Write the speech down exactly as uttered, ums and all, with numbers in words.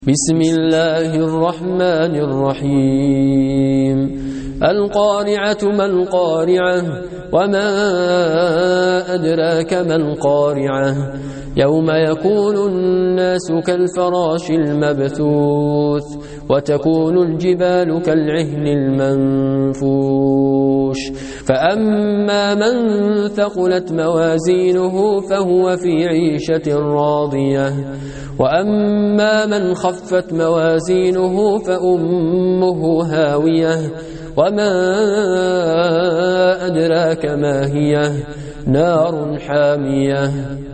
بسم الله الرحمن الرحيم القارعة ما القارعة وما أدراك ما القارعة يوم يكون الناس كالفراش المبثوث وتكون الجبال كالعهن المنفوش فأما من ثقلت موازينه فهو في عيشة راضية وأما من خفت موازينه فأمه هاوية وما أدراك ما هي نار حامية